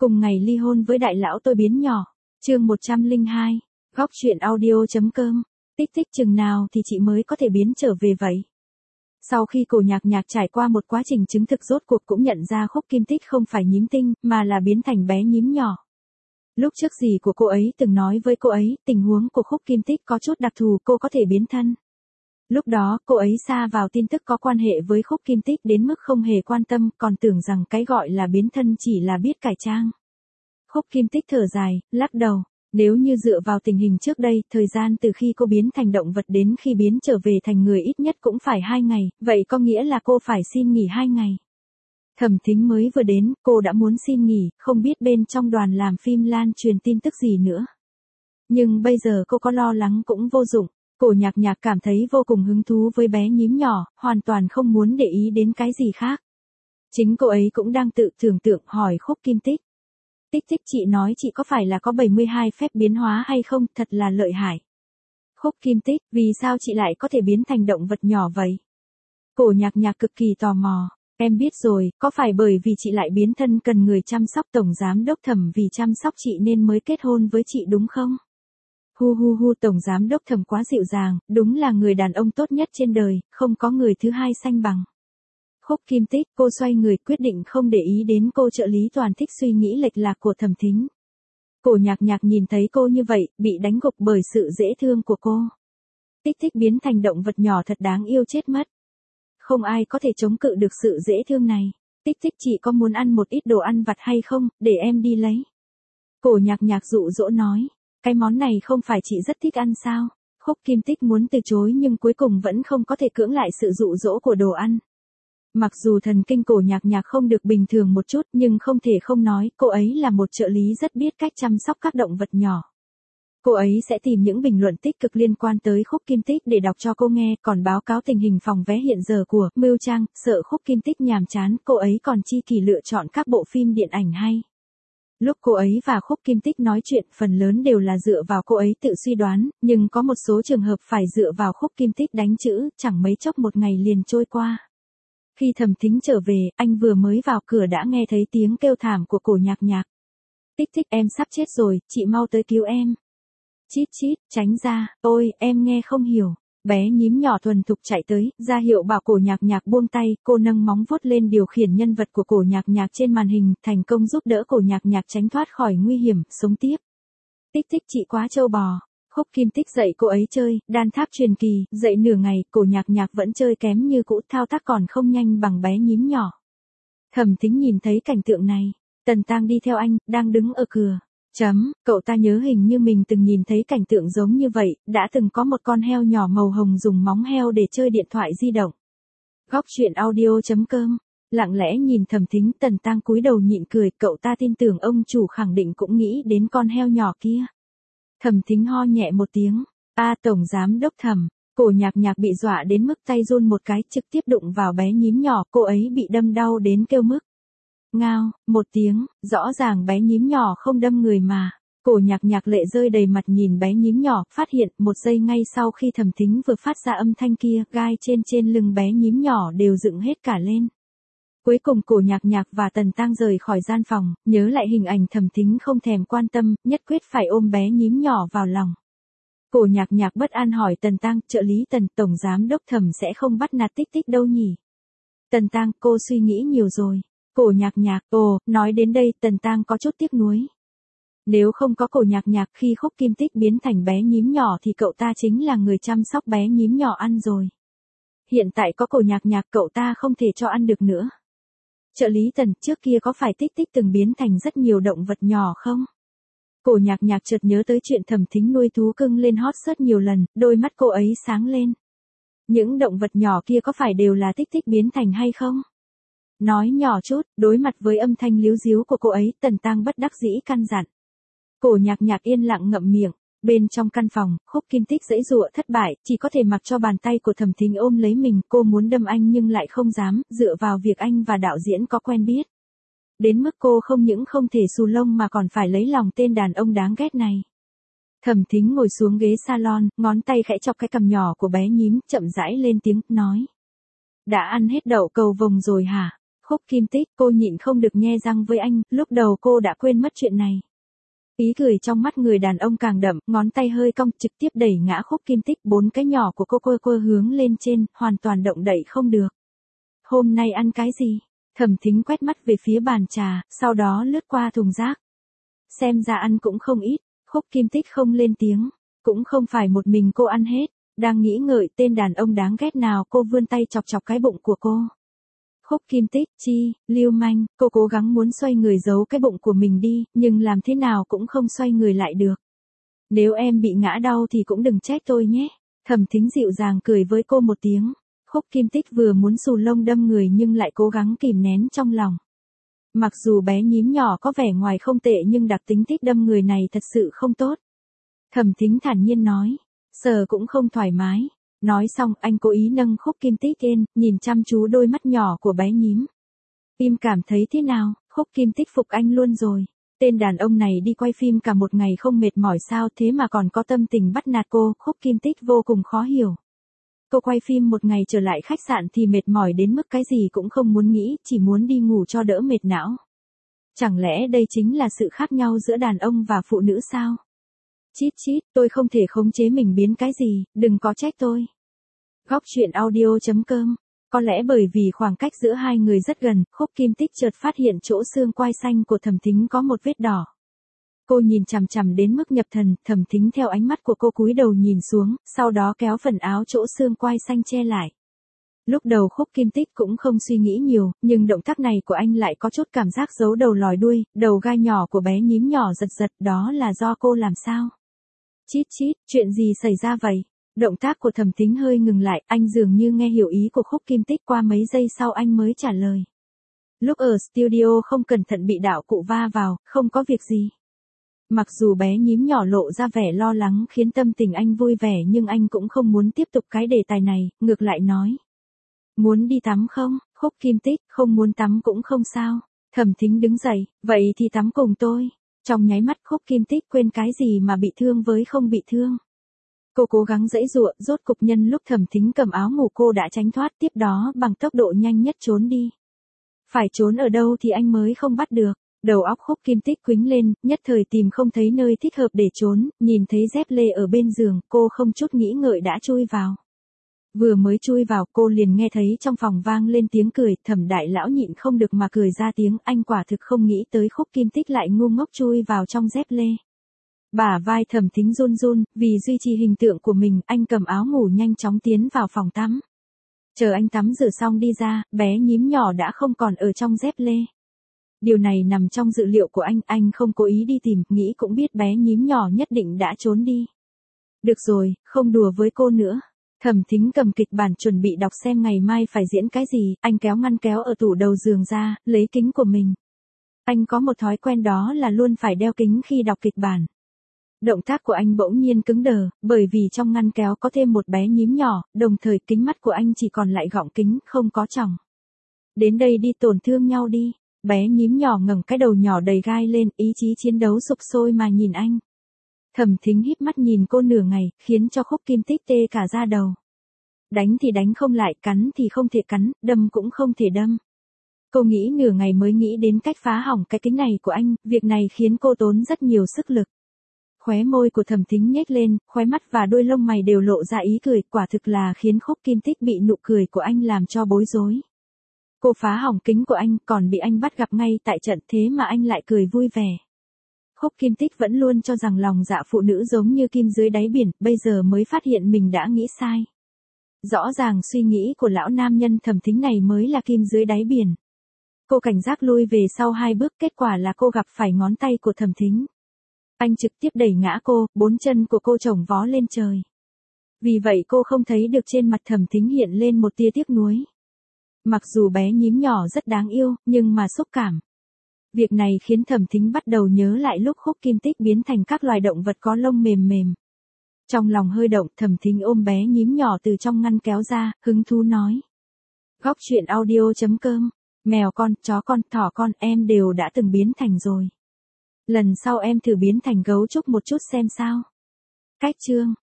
Cùng ngày ly hôn với đại lão tôi biến nhỏ. Chương 102. Góc truyện audio.com. Tích tích chừng nào thì chị mới có thể biến trở về vậy? Sau khi Cổ Nhạc Nhạc trải qua một quá trình chứng thực, rốt cuộc cũng nhận ra Khúc Kim Tích không phải nhím tinh, mà là biến thành bé nhím nhỏ. Lúc trước dì của cô ấy từng nói với cô ấy, tình huống của Khúc Kim Tích có chút đặc thù, cô có thể biến thân. Lúc đó, cô ấy sa vào tin tức có quan hệ với Khúc Kim Tích đến mức không hề quan tâm, còn tưởng rằng cái gọi là biến thân chỉ là biết cải trang. Khúc Kim Tích thở dài, lắc đầu. Nếu như dựa vào tình hình trước đây, thời gian từ khi cô biến thành động vật đến khi biến trở về thành người ít nhất cũng phải 2 ngày, vậy có nghĩa là cô phải xin nghỉ 2 ngày. Thẩm Thính mới vừa đến, cô đã muốn xin nghỉ, không biết bên trong đoàn làm phim lan truyền tin tức gì nữa. Nhưng bây giờ cô có lo lắng cũng vô dụng. Cổ Nhạc Nhạc cảm thấy vô cùng hứng thú với bé nhím nhỏ, hoàn toàn không muốn để ý đến cái gì khác. Chính cô ấy cũng đang tự tưởng tượng hỏi Khúc Kim Tích. Tích tích, chị nói chị có phải là có 72 phép biến hóa hay không, thật là lợi hại. Khúc Kim Tích, vì sao chị lại có thể biến thành động vật nhỏ vậy? Cổ Nhạc Nhạc cực kỳ tò mò. Em biết rồi, có phải bởi vì chị lại biến thân cần người chăm sóc, tổng giám đốc Thẩm vì chăm sóc chị nên mới kết hôn với chị đúng không? Hu hu hu, tổng giám đốc Thẩm quá dịu dàng, đúng là người đàn ông tốt nhất trên đời, không có người thứ hai sánh bằng. Khúc Kim Tích, cô xoay người quyết định không để ý đến cô trợ lý toàn thích suy nghĩ lệch lạc của Thẩm Thính. Cổ Nhạc Nhạc nhìn thấy cô như vậy, bị đánh gục bởi sự dễ thương của cô. Tích tích biến thành động vật nhỏ thật đáng yêu chết mất. Không ai có thể chống cự được sự dễ thương này. Tích tích, chị có muốn ăn một ít đồ ăn vặt hay không, để em đi lấy. Cổ Nhạc Nhạc dụ dỗ nói. Cái món này không phải chị rất thích ăn sao? Khúc Kim Tích muốn từ chối nhưng cuối cùng vẫn không có thể cưỡng lại sự dụ dỗ của đồ ăn. Mặc dù thần kinh Cổ Nhạc Nhạc không được bình thường một chút, nhưng không thể không nói, cô ấy là một trợ lý rất biết cách chăm sóc các động vật nhỏ. Cô ấy sẽ tìm những bình luận tích cực liên quan tới Khúc Kim Tích để đọc cho cô nghe, còn báo cáo tình hình phòng vé hiện giờ của Mưu Trang, sợ Khúc Kim Tích nhàm chán, cô ấy còn chi kỷ lựa chọn các bộ phim điện ảnh hay. Lúc cô ấy và Khúc Kim Tích nói chuyện, phần lớn đều là dựa vào cô ấy tự suy đoán, nhưng có một số trường hợp phải dựa vào Khúc Kim Tích đánh chữ, chẳng mấy chốc một ngày liền trôi qua. Khi Thẩm Thính trở về, anh vừa mới vào cửa đã nghe thấy tiếng kêu thảm của Cổ Nhạc Nhạc. Tích tích, em sắp chết rồi, chị mau tới cứu em. Chít chít, tránh ra, ôi, em nghe không hiểu. Bé nhím nhỏ thuần thục chạy tới, ra hiệu bảo Cổ Nhạc Nhạc buông tay, cô nâng móng vuốt lên điều khiển nhân vật của Cổ Nhạc Nhạc trên màn hình, thành công giúp đỡ Cổ Nhạc Nhạc tránh thoát khỏi nguy hiểm, sống tiếp. Tích tích, chị quá trâu bò. Khúc Kim Tích dạy cô ấy chơi, đan tháp truyền kỳ, dạy nửa ngày, Cổ Nhạc Nhạc vẫn chơi kém như cũ, thao tác còn không nhanh bằng bé nhím nhỏ. Thẩm Thính nhìn thấy cảnh tượng này, Tần Tang đi theo anh, đang đứng ở cửa. Cậu ta nhớ hình như mình từng nhìn thấy cảnh tượng giống như vậy, đã từng có một con heo nhỏ màu hồng dùng móng heo để chơi điện thoại di động. Góc truyện audio.com. Lặng lẽ nhìn Thẩm Thính, Tần Tang cúi đầu nhịn cười, cậu ta tin tưởng ông chủ khẳng định cũng nghĩ đến con heo nhỏ kia. Thẩm Thính ho nhẹ một tiếng. Tổng giám đốc Thẩm. Cổ Nhạc Nhạc bị dọa đến mức tay run một cái, trực tiếp đụng vào bé nhím nhỏ, cô ấy bị đâm đau đến kêu mức. Ngao, một tiếng, rõ ràng bé nhím nhỏ không đâm người mà. Cổ Nhạc Nhạc lệ rơi đầy mặt nhìn bé nhím nhỏ, phát hiện, một giây ngay sau khi Thẩm Thính vừa phát ra âm thanh kia, gai trên lưng bé nhím nhỏ đều dựng hết cả lên. Cuối cùng Cổ Nhạc Nhạc và Tần Tang rời khỏi gian phòng, nhớ lại hình ảnh Thẩm Thính không thèm quan tâm, nhất quyết phải ôm bé nhím nhỏ vào lòng. Cổ Nhạc Nhạc bất an hỏi Tần Tang, trợ lý Tần, tổng giám đốc Thẩm sẽ không bắt nạt tích tích đâu nhỉ? Tần Tang, cô suy nghĩ nhiều rồi. Cổ Nhạc Nhạc, nói đến đây Tần Tang có chút tiếc nuối. Nếu không có Cổ Nhạc Nhạc khi Khúc Kim Tích biến thành bé nhím nhỏ thì cậu ta chính là người chăm sóc bé nhím nhỏ ăn rồi. Hiện tại có Cổ Nhạc Nhạc cậu ta không thể cho ăn được nữa. Trợ lý Tần, trước kia có phải tích tích từng biến thành rất nhiều động vật nhỏ không? Cổ Nhạc Nhạc chợt nhớ tới chuyện Thẩm Thính nuôi thú cưng lên hot search nhiều lần, đôi mắt cô ấy sáng lên. Những động vật nhỏ kia có phải đều là tích tích biến thành hay không? Nói nhỏ chút, đối mặt với âm thanh líu díu của cô ấy, Tần Tang bất đắc dĩ căn dặn. Cổ Nhạc Nhạc yên lặng ngậm miệng. Bên trong căn phòng, Khúc Kim Tích giãy giụa thất bại, chỉ có thể mặc cho bàn tay của Thẩm Thính ôm lấy mình, cô muốn đâm anh nhưng lại không dám, dựa vào việc anh và đạo diễn có quen biết. Đến mức cô không những không thể xù lông mà còn phải lấy lòng tên đàn ông đáng ghét này. Thẩm Thính ngồi xuống ghế salon, ngón tay khẽ chọc cái cằm nhỏ của bé nhím, chậm rãi lên tiếng, nói. Đã ăn hết đậu cầu vồng rồi hả? Khúc Kim Tích, cô nhịn không được nhe răng với anh, lúc đầu cô đã quên mất chuyện này. Ý cười trong mắt người đàn ông càng đậm, ngón tay hơi cong trực tiếp đẩy ngã Khúc Kim Tích, 4 cái nhỏ của cô hướng lên trên, hoàn toàn động đậy không được. Hôm nay ăn cái gì? Thẩm Thính quét mắt về phía bàn trà, sau đó lướt qua thùng rác. Xem ra ăn cũng không ít, Khúc Kim Tích không lên tiếng, cũng không phải một mình cô ăn hết, đang nghĩ ngợi tên đàn ông đáng ghét nào cô vươn tay chọc chọc cái bụng của cô. Khúc Kim Tích, lưu manh, cô cố gắng muốn xoay người giấu cái bụng của mình đi, nhưng làm thế nào cũng không xoay người lại được. Nếu em bị ngã đau thì cũng đừng trách tôi nhé. Thẩm Thính dịu dàng cười với cô một tiếng. Khúc Kim Tích vừa muốn xù lông đâm người nhưng lại cố gắng kìm nén trong lòng. Mặc dù bé nhím nhỏ có vẻ ngoài không tệ nhưng đặc tính thích đâm người này thật sự không tốt. Thẩm Thính thản nhiên nói, sờ cũng không thoải mái. Nói xong anh cố ý nâng Khúc Kim Tích lên, nhìn chăm chú đôi mắt nhỏ của bé nhím. Phim cảm thấy thế nào? Khúc Kim Tích phục anh luôn rồi. Tên đàn ông này đi quay phim cả một ngày không mệt mỏi sao thế mà còn có tâm tình bắt nạt cô. Khúc Kim Tích vô cùng khó hiểu. Cô quay phim một ngày trở lại khách sạn thì mệt mỏi đến mức cái gì cũng không muốn nghĩ, chỉ muốn đi ngủ cho đỡ mệt não. Chẳng lẽ đây chính là sự khác nhau giữa đàn ông và phụ nữ sao? Chít, tôi không thể khống chế mình biến cái gì, đừng có trách tôi. Góc truyện audio.com. Có lẽ bởi vì khoảng cách giữa hai người rất gần, Khúc Kim Tích chợt phát hiện chỗ xương quai xanh của Thẩm Thính có một vết đỏ. Cô nhìn chằm chằm đến mức nhập thần, Thẩm Thính theo ánh mắt của cô cúi đầu nhìn xuống, sau đó kéo phần áo chỗ xương quai xanh che lại. Lúc đầu Khúc Kim Tích cũng không suy nghĩ nhiều, nhưng động tác này của anh lại có chút cảm giác giấu đầu lòi đuôi, đầu gai nhỏ của bé nhím nhỏ giật giật, đó là do cô làm sao? Chít, chuyện gì xảy ra vậy? Động tác của Thẩm Thính hơi ngừng lại, anh dường như nghe hiểu ý của Khúc Kim Tích, qua mấy giây sau anh mới trả lời. Lúc ở studio không cẩn thận bị đạo cụ va vào, không có việc gì. Mặc dù bé nhím nhỏ lộ ra vẻ lo lắng khiến tâm tình anh vui vẻ nhưng anh cũng không muốn tiếp tục cái đề tài này, ngược lại nói. Muốn đi tắm không? Khúc Kim Tích, không muốn tắm cũng không sao. Thẩm Thính đứng dậy, vậy thì tắm cùng tôi. Trong nháy mắt Khúc Kim Tích quên cái gì mà bị thương với không bị thương. Cô cố gắng giãy giụa, rốt cục nhân lúc Thẩm Thính cầm áo ngủ cô đã tránh thoát, tiếp đó bằng tốc độ nhanh nhất trốn đi. Phải trốn ở đâu thì anh mới không bắt được. Đầu óc Khúc Kim Tích quĩnh lên, nhất thời tìm không thấy nơi thích hợp để trốn, nhìn thấy dép lê ở bên giường, cô không chút nghĩ ngợi đã chui vào. Vừa mới chui vào cô liền nghe thấy trong phòng vang lên tiếng cười, Thẩm đại lão nhịn không được mà cười ra tiếng, anh quả thực không nghĩ tới Khúc Kim Tích lại ngu ngốc chui vào trong dép lê. Bả vai Thẩm Thính run run, vì duy trì hình tượng của mình, anh cầm áo ngủ nhanh chóng tiến vào phòng tắm. Chờ anh tắm rửa xong đi ra, bé nhím nhỏ đã không còn ở trong dép lê. Điều này nằm trong dự liệu của anh không cố ý đi tìm, nghĩ cũng biết bé nhím nhỏ nhất định đã trốn đi. Được rồi, không đùa với cô nữa. Thẩm Thính cầm kịch bản chuẩn bị đọc xem ngày mai phải diễn cái gì, anh kéo ngăn kéo ở tủ đầu giường ra, lấy kính của mình. Anh có một thói quen đó là luôn phải đeo kính khi đọc kịch bản. Động tác của anh bỗng nhiên cứng đờ, bởi vì trong ngăn kéo có thêm một bé nhím nhỏ, đồng thời kính mắt của anh chỉ còn lại gọng kính, không có tròng. Đến đây đi tổn thương nhau đi. Bé nhím nhỏ ngẩng cái đầu nhỏ đầy gai lên, ý chí chiến đấu sục sôi mà nhìn anh. Thẩm Thính híp mắt nhìn cô nửa ngày, khiến cho Khúc Kim Tích tê cả da đầu. Đánh thì đánh không lại, cắn thì không thể cắn, đâm cũng không thể đâm. Cô nghĩ nửa ngày mới nghĩ đến cách phá hỏng cái kính này của anh, việc này khiến cô tốn rất nhiều sức lực. Khóe môi của Thẩm Thính nhếch lên, khóe mắt và đôi lông mày đều lộ ra ý cười, quả thực là khiến Khúc Kim Tích bị nụ cười của anh làm cho bối rối. Cô phá hỏng kính của anh, còn bị anh bắt gặp ngay tại trận, thế mà anh lại cười vui vẻ. Khúc Kim Tích vẫn luôn cho rằng lòng dạ phụ nữ giống như kim dưới đáy biển, bây giờ mới phát hiện mình đã nghĩ sai. Rõ ràng suy nghĩ của lão nam nhân Thẩm Thính này mới là kim dưới đáy biển. Cô cảnh giác lui về sau 2 bước, kết quả là cô gặp phải ngón tay của Thẩm Thính. Anh trực tiếp đẩy ngã cô, 4 chân của cô chồng vó lên trời. Vì vậy cô không thấy được trên mặt Thẩm Thính hiện lên một tia tiếc nuối. Mặc dù bé nhím nhỏ rất đáng yêu, nhưng mà xúc cảm. Việc này khiến Thẩm Thính bắt đầu nhớ lại lúc Khúc Kim Tích biến thành các loài động vật có lông mềm mềm. Trong lòng hơi động, Thẩm Thính ôm bé nhím nhỏ từ trong ngăn kéo ra, hứng thú nói. Góc truyện audio.com, mèo con, chó con, thỏ con, em đều đã từng biến thành rồi. Lần sau em thử biến thành gấu trúc một chút xem sao. Cách chương.